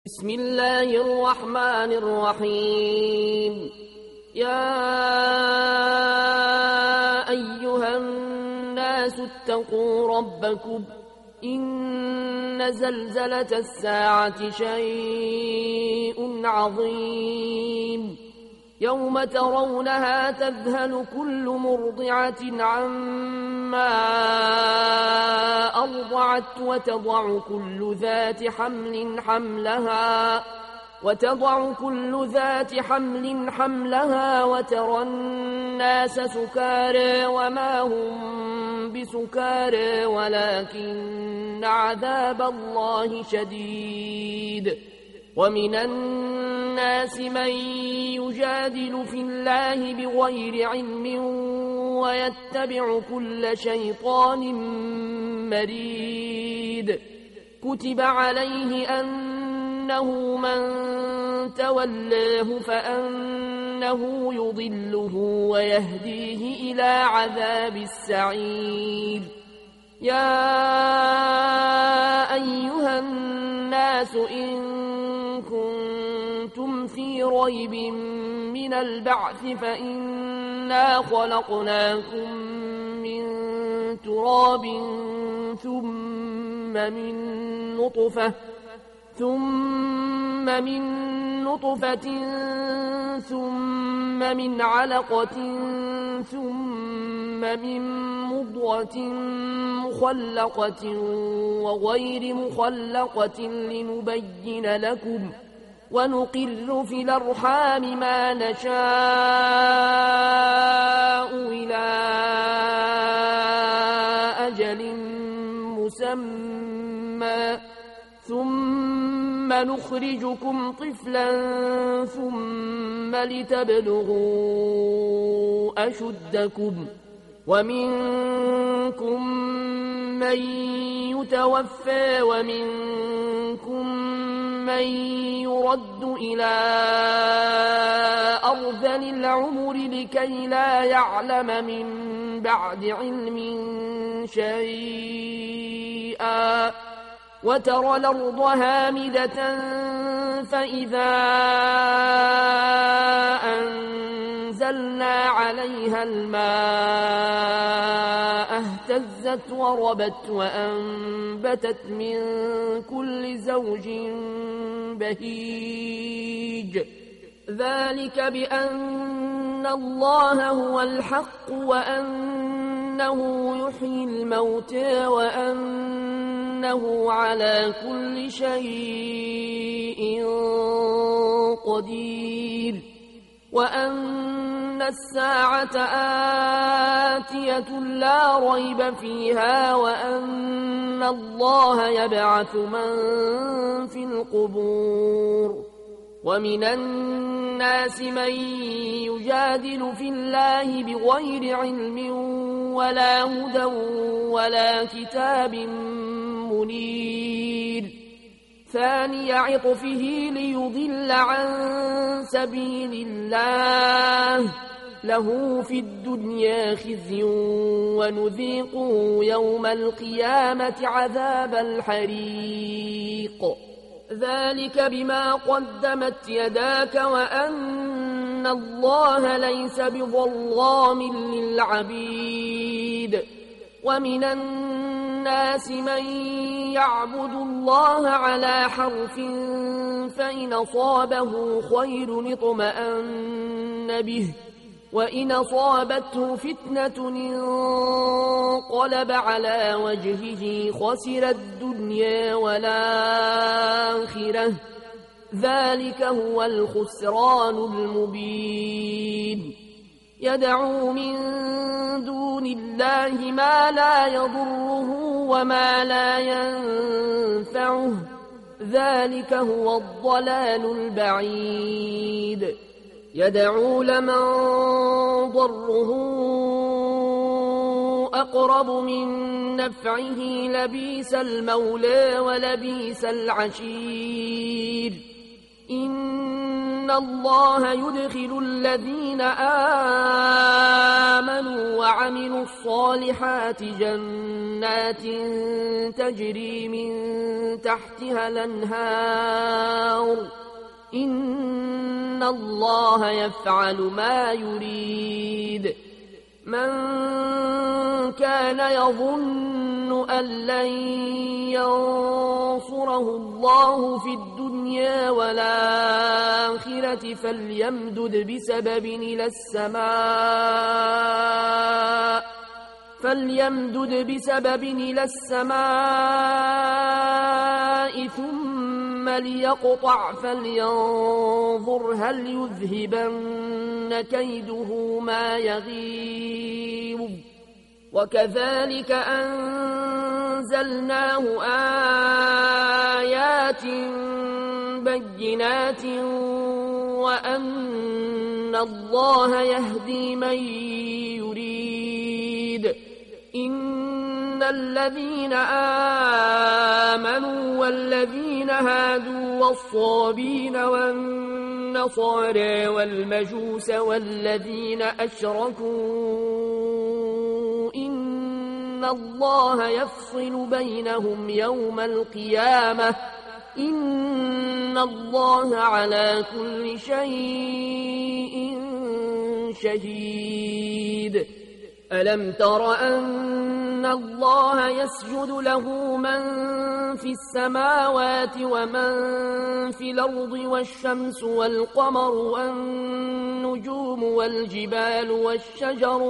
بسم الله الرحمن الرحيم. يا أيها الناس اتقوا ربكم إن زلزلة الساعة شيء عظيم يوم ترونها تذهل كل مرضعة عما أرضعت وتضع كل ذات حمل حملها وترى الناس سكارى وما هم بسكارى ولكن عذاب الله شديد. ومن الناس من يجادل في الله بغير علم ويتبع كل شيطان مريد. كتب عليه أنه من تولاه فأنه يضله ويهديه إلى عذاب السعير. يا أيها الناس إن كنتم في ريب من البعث فإنا خلقناكم من تراب ثم من نطفة ثم من علقة ثم من مضغة مخلقة وغير مخلقة لنبين لكم ونقر في الأرحام ما نشاء إلى أجل مسمى ثم نخرجكم طفلا ثم لتبلغوا أشدكم ومنكم من يتوفى ومنكم من يرد إلى أرذل العمر لكي لا يعلم من بعد علم شيئا. وترى الأرض هامدة فإذا أنزلنا عليها الماء اهتزت وربت وأنبتت من كل زوج بهيج. ذلك بأن الله هو الحق وأنه يحيي الموتى وأنه على كل شيء قدير وأن الساعة آتية لا ريب فيها وأن الله يبعث من في القبور. ومن الناس من يجادل في الله بغير علم ولا هدى ولا كتاب منير. ثاني عطفه ليضل عن سبيل الله له في الدنيا خزي ونذيقه يوم القيامة عذاب الحريق. ذلك بما قدمت يداك وأن الله ليس بظلام للعبيد. ومن الناس من يعبد الله على حرف فإن أصابه خير اطمأن به وإن أصابته فتنة انقلب على وجهه خسر الدنيا والآخرة. ذلك هو الخسران المبين. يدعو من دون الله ما لا يضره وما لا ينفعه. ذلك هو الضلال البعيد. يدعو لمن ضره أقرب من نفعه لبيس المولى ولبيس العشير. إن الله يدخل الذين آمنوا وعملوا الصالحات جنات تجري من تحتها الأنهار إن الله يفعل ما يريد من كان يظن أن لن ينصره الله في الدنيا والآخرة فليمدد بسبب إلى السماء ثم ليقطع فلينظر هل يذهبن كيده ما يغيظ وكذلك أنزلناه آيات بينات وأن الله يهدي من يريد إن الذين آمنوا والذين هادوا والصابين والنصارى والمجوس والذين أشركوا إن الله يفصل بينهم يوم القيامة إن الله على كل شيء شهيد ألم تر أن الله يسجد له من في السماوات ومن في الأرض والشمس والقمر والنجوم والجبال والشجر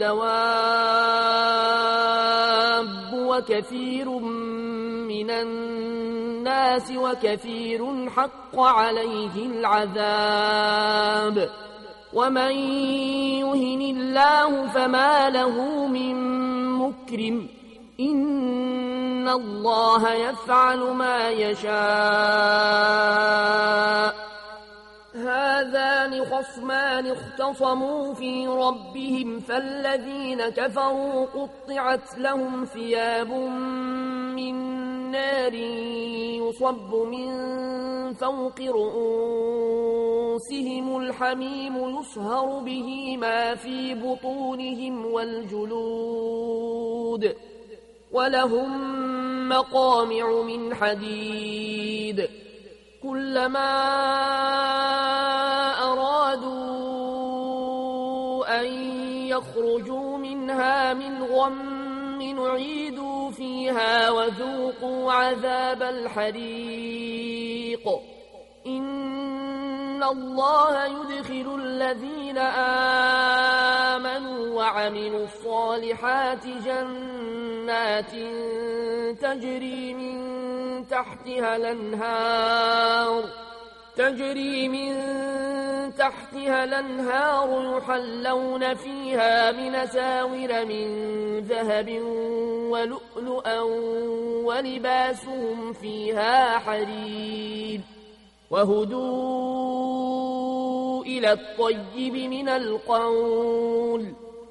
والدواب وكثير من الناس وكثير حق عليه العذاب ومن يهن الله فما له من مكرم إن الله يفعل ما يشاء هذان خصمان اختصموا في ربهم فالذين كفروا قطعت لهم ثياب من نار يصب من فوق رؤوسهم الحميم يصهر به ما في بطونهم والجلود ولهم مقامع من حديد كلما أرادوا أن يخرجوا منها من غم نعيدوا فيها وذوقوا عذاب الحريق إن الله يدخل الذين آمنوا وعملوا الصالحات جنات تجري من تحتها الأنهار يحلون فيها من أساور من ذهب ولؤلؤا ولباسهم فيها حرير وهدوا إلى الطيب من القول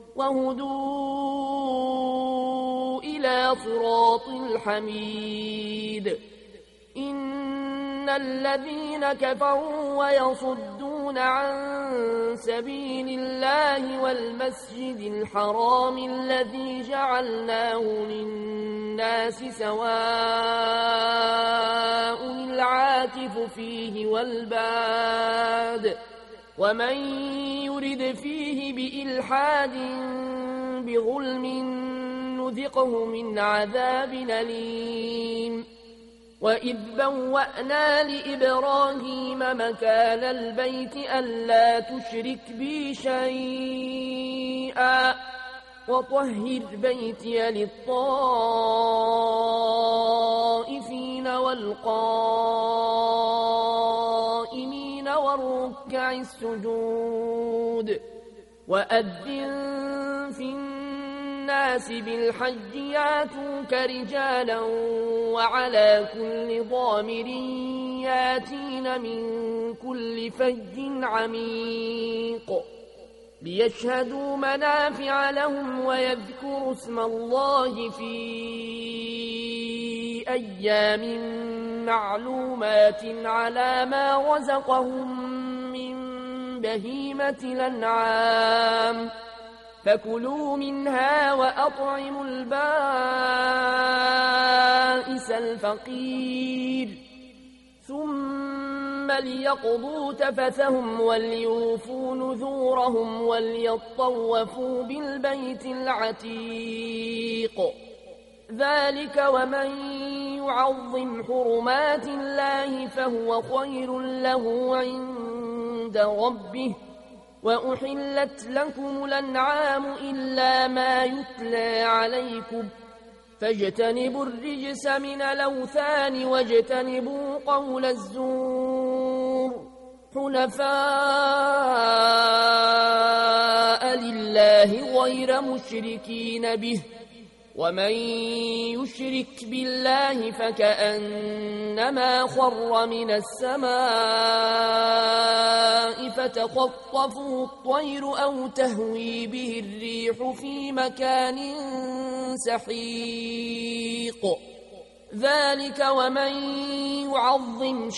وهدوا إلى صراط الحميد إن الذين كفروا ويصدون عن سبيل الله والمسجد الحرام الذي جعلناه للناس سواء العاكف فيه والباد ومن يرد فيه بإلحاد بظلم نذقه من عذاب أليم وإذ بوأنا لإبراهيم مكان البيت ألا تشرك بي شيئا وطهر بيتي للطائفين والقائمين والركع السجود وأذن في الناس بالحج ياتوك رجالا وعلى كل ضامر ياتين من كل فج عميق ليشهدوا منافع لهم ويذكروا اسم الله في أيام معلومات على ما رزقهم من بهيمة الأنعام فكلوا منها وأطعموا البائس الفقير ثم ليقضوا تفثهم وليوفوا نذورهم وليطوفوا بالبيت العتيق ذلك ومن يعظم حرمات الله فهو خير له عند ربه وأحلت لكم الأنعام إلا ما يتلى عليكم فاجتنبوا الرجس من الأوثان واجتنبوا قول الزور حنفاء لله غير مشركين به ومن يشرك بالله فكأنما خر من السماء فتخطفه الطير أو تهوي به الريح في مكان سحيق ذلك ومن يعظم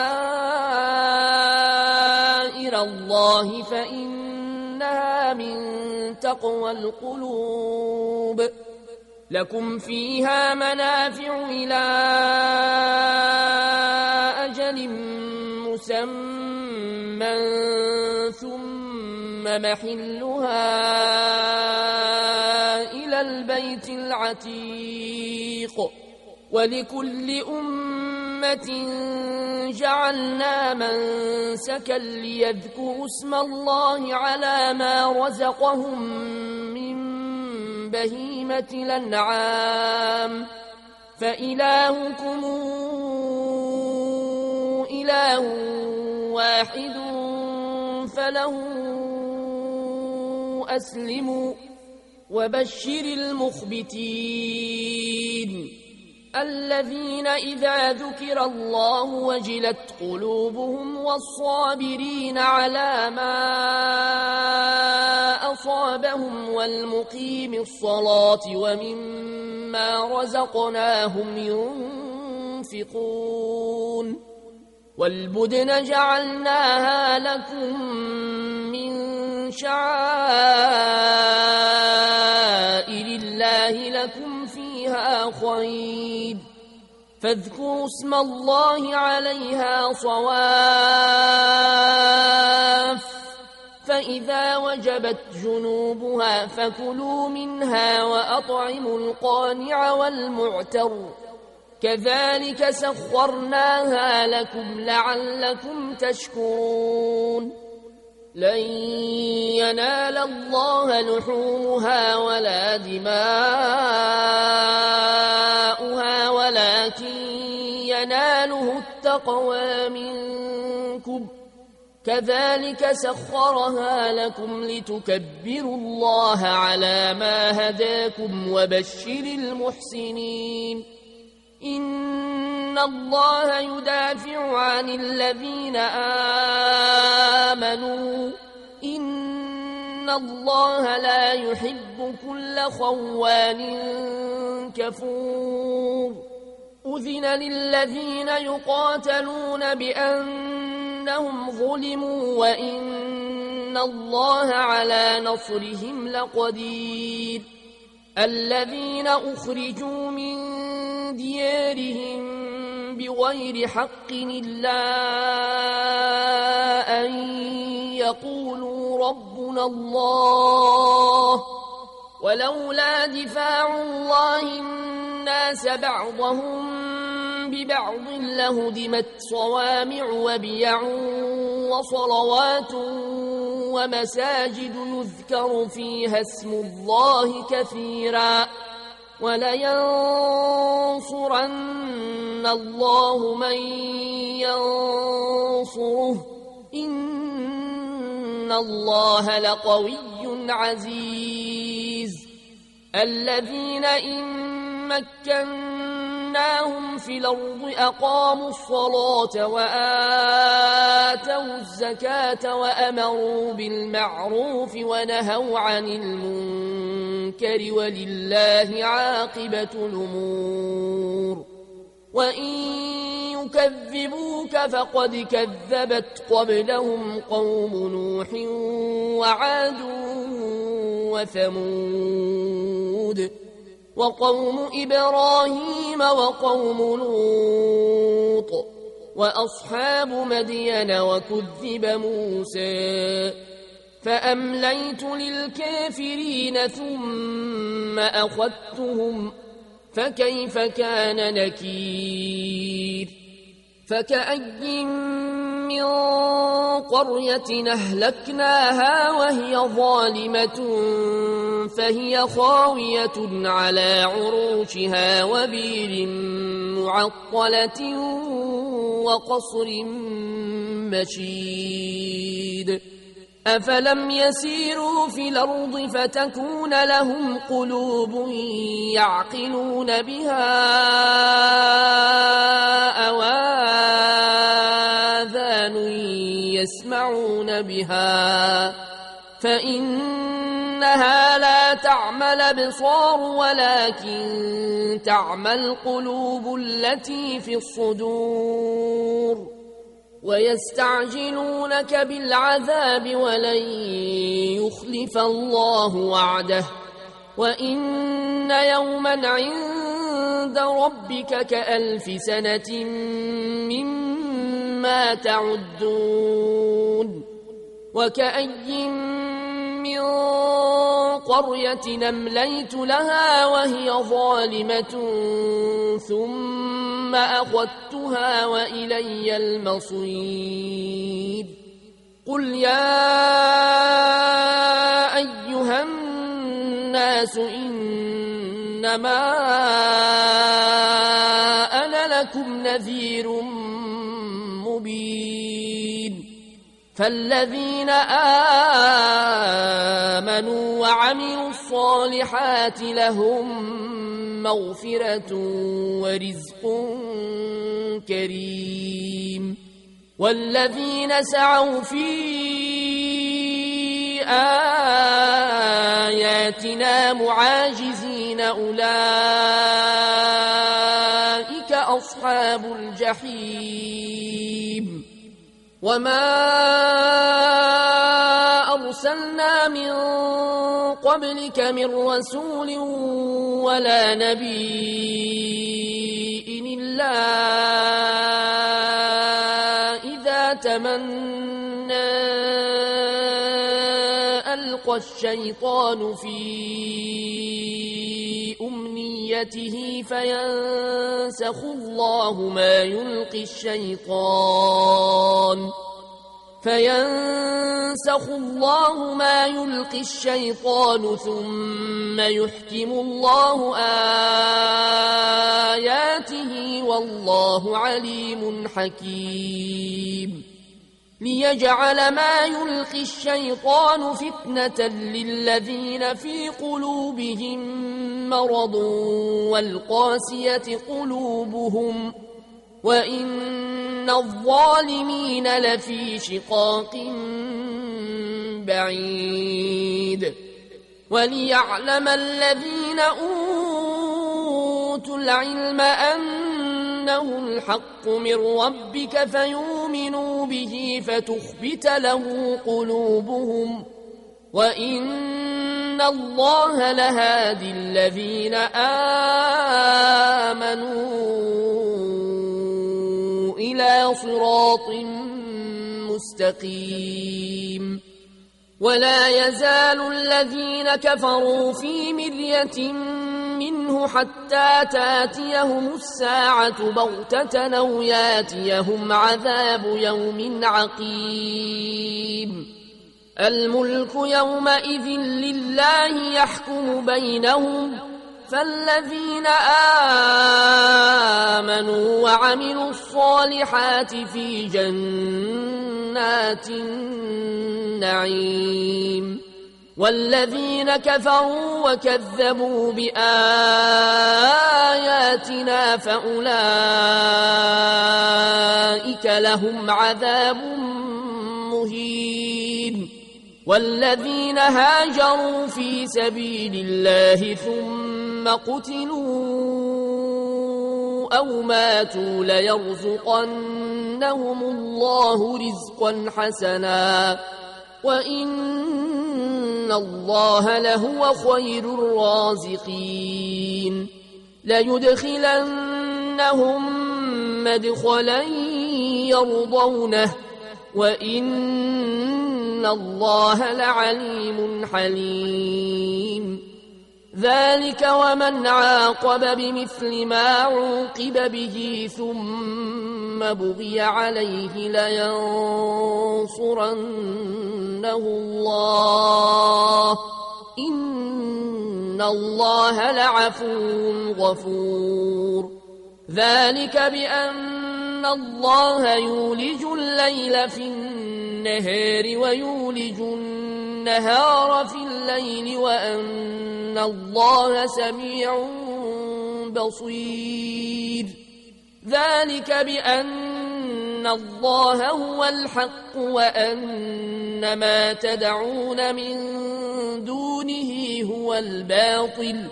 شعائر الله فإنها من تقوى القلوب لكم فيها منافع إلى أجل مسمى ثم محلها إلى البيت العتيق ولكل أمة جعلنا منسكا ليذكروا اسم الله على ما رزقهم من بهيمة الأنعام فإلهكم إله واحد فله أسلموا وبشر المخبتين الذين إذا ذكر الله وجلت قلوبهم والصابرين على ما أصابهم والمقيم الصلاة ومما رزقناهم ينفقون والبدن جعلناها لكم من شعائر الله لكم فيها خير فاذكروا اسم الله عليها صواف فإذا وجبت جنوبها فكلوا منها وأطعموا القانع والمعتر كذلك سخرناها لكم لعلكم تشكرون لن ينال الله لحومها ولا دماؤها ولكن يناله التقوى منكم كذلك سخرها لكم لتكبروا الله على ما هداكم وبشر المحسنين إن الله يدافع عن الذين آمنوا إن الله لا يحب كل خوان كفور أذن للذين يقاتلون بأنهم ظلموا وإن الله على نصرهم لقدير الذين أخرجوا من ديارهم بغير حق إلا أن يقولوا ربنا الله ولولا دفاع الله الناس بعضهم ببعض لهدمت صوامع وبيع وصلوات ومساجد يذكر فيها اسم الله كثيرا ولينصرن الله من ينصره إن الله لقوي عزيز الذين إن مكناهم في الأرض أقاموا الصلاة وآتوا الزكاة وأمروا بالمعروف ونهوا عن المنكر ولله عاقبة الأمور وإن يكذبوك فقد كذبت قبلهم قوم نوح وعاد وثمود وقوم إبراهيم وقوم لوط وأصحاب مدين وكذب موسى فأمليت للكافرين ثم أخذتهم فكيف كان نكير فكأي من قرية أهلكناها وهي ظالمة فهي خاوية على عروشها وبير معطلة وقصر مشيد أفلم يسيروا في الأرض فتكون لهم قلوب يعقلون بها أو آذان يسمعون بها فإنها لا تعمى الأبصار ولكن تعمى القلوب التي في الصدور ويستعجلونك بالعذاب ولن يخلف الله وعده وإن يوما عند ربك كألف سنة مما تعدون وكأي من قرية أمليت لها وهي ظالمة ثم أخذتها وإلي المصير قل يا أيها الناس إنما أنا لكم نذير مبين فالذين آمنوا وعملوا الصالحات لهم مغفرة ورزق كريم والذين سعوا في آياتنا معاجزين أولئك أصحاب الجحيم وما أرسلنا من قبلك من رسول ولا نبي إلا إذا تمنى ألقى الشيطان في أمنيته فينسخ الله ما يلقي الشيطان ثم يحكم الله آياته والله عليم حكيم ليجعل ما يلقي الشيطان فتنة للذين في قلوبهم مرض والقاسية قلوبهم وإن الظالمين لفي شقاق بعيد وليعلم الذين أوتوا العلم أنه الحق من ربك فيؤمنوا به فتخبت له قلوبهم وإن الله لهادي الذين آمنوا إلى صراط مستقيم ولا يزال الذين كفروا في مرية منه حتى تاتيهم الساعة بغتة أو ياتيهم عذاب يوم عقيم الملك يومئذ لله يحكم بينهم فالذين آمنوا وعملوا الصالحات في جنات النعيم والذين كفروا وكذبوا بآياتنا فأولئك لهم عذاب مهين والذين هاجروا في سبيل الله ثم قتلوا أو ماتوا ليرزقنهم الله رزقا حسنا وإن الله لهو خير الرازقين ليدخلنهم مدخلا يرضونه وإن الله لعليم حليم ذلك ومن عاقب بمثل ما عوقب به ثم بغي عليه لينصرنه الله إن الله لعفو غفور ذلك بأن الله يولج الليل في النهار ويولج النهار في الليل وأن الله سميع بصير ذلك بأن الله هو الحق وأن ما تدعون من دونه هو الباطل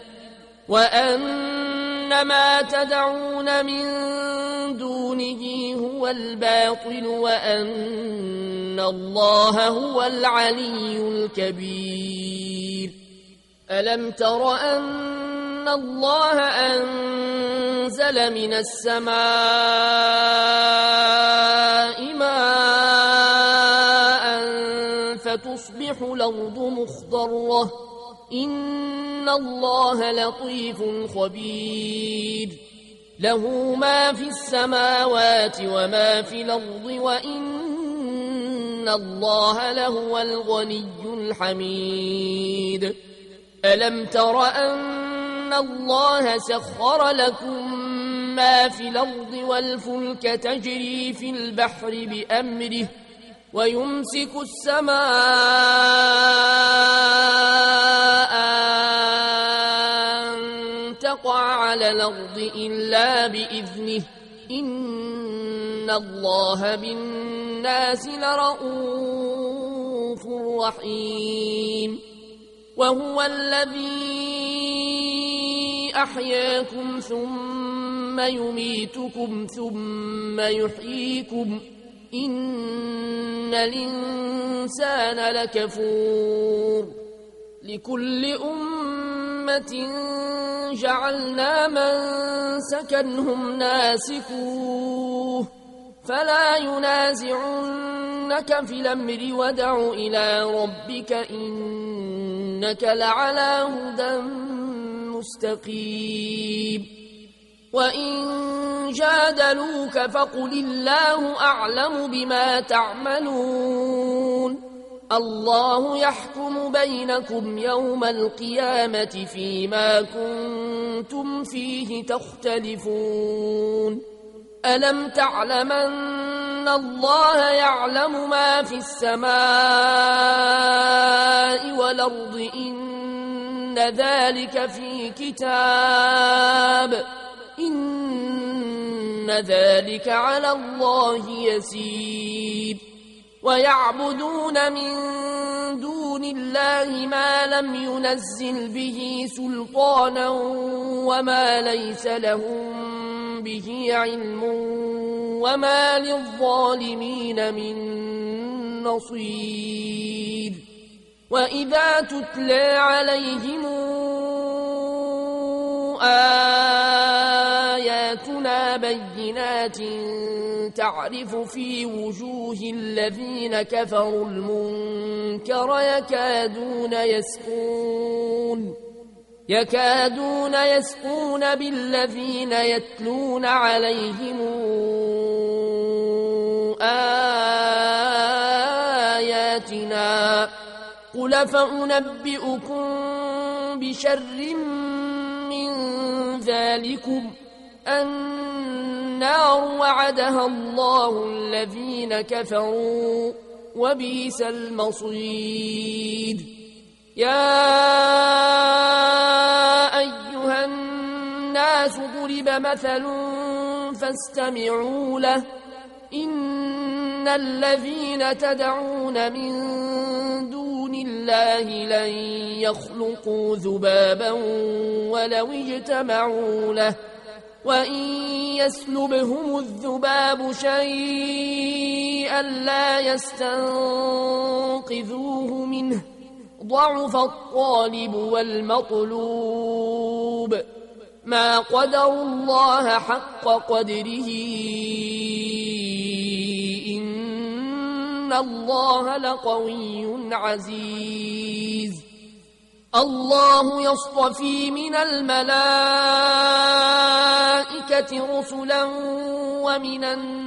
وأن ما تدعون من دونه هو الباطل وأن الله هو العلي الكبير ألم تر أن الله أنزل من السماء ماء فتصبح الأرض مخضرة إن الله لطيف خبير له ما في السماوات وما في الأرض وإن الله لهو الغني الحميد ألم تر أن الله سخر لكم ما في الأرض والفلك تجري في البحر بأمره ويمسك السماء أن تقع على الأرض إلا بإذنه إن الله بالناس لرؤوف رحيم وهو الذي أحياكم ثم يميتكم ثم يحييكم إن الإنسان لكفور لكل أمة جعلنا منسكا هم ناسكوه فلا ينازعنك في الأمر ودع إلى ربك إنك لعلى هدى مستقيم وإن جادلوك فقل الله أعلم بما تعملون الله يحكم بينكم يوم القيامة فيما كنتم فيه تختلفون ألم تعلم أن الله يعلم ما في السماء والأرض إن ذلك في كتاب إن ذلك على الله يسير ويعبدون من دون الله ما لم ينزل به سلطانا وما ليس لهم به علم وما للظالمين من نصير وإذا تتلى عليهم آياتنا بينات تعرف في وجوه الذين كفروا المنكر يكادون يسقون بالذين يتلون عليهم آياتنا قل فأنبئكم بشر من ذلكم النار وعدها الله الذين كفروا وبئس المصير يا أيها الناس ضرب مثل فاستمعوا له إن الذين تدعون من دون الله لن يخلقوا ذبابا ولو اجتمعوا له وإن يسلبهم الذباب شيئا لا يستنقذوه منه ضعف الطالب والمطلوب ما قدروا الله حق قدره إن الله لقوي عزيز الله يصطفي من الملائكة رسلا ومن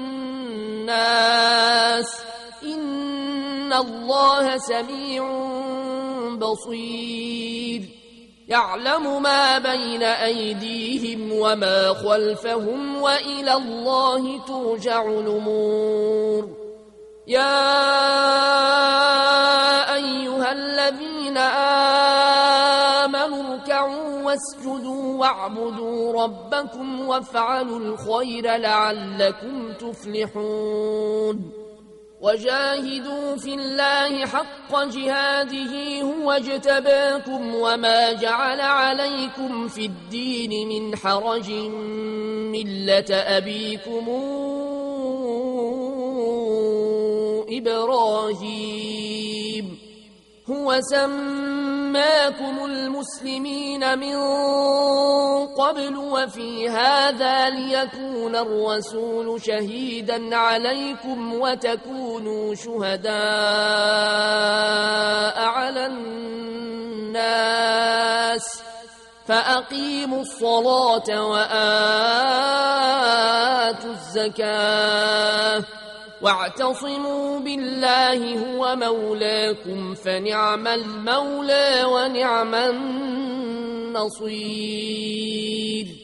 الناس إن الله سميع بصير يعلم ما بين أيديهم وما خلفهم وإلى الله ترجع الأمور يا أيها الذين آمنوا اركعوا واسجدوا واعبدوا ربكم وافعلوا الخير لعلكم تفلحون وجاهدوا في الله حق جهاده هو اجتباكم وما جعل عليكم في الدين من حرج ملة أبيكم إبراهيم هو سماكم المسلمين من قبل وفي هذا ليكون الرسول شهيدا عليكم وتكونوا شهداء على الناس فأقيموا الصلاة وآتوا الزكاة واعتصموا بالله هو مولاكم فنعم المولى ونعم النصير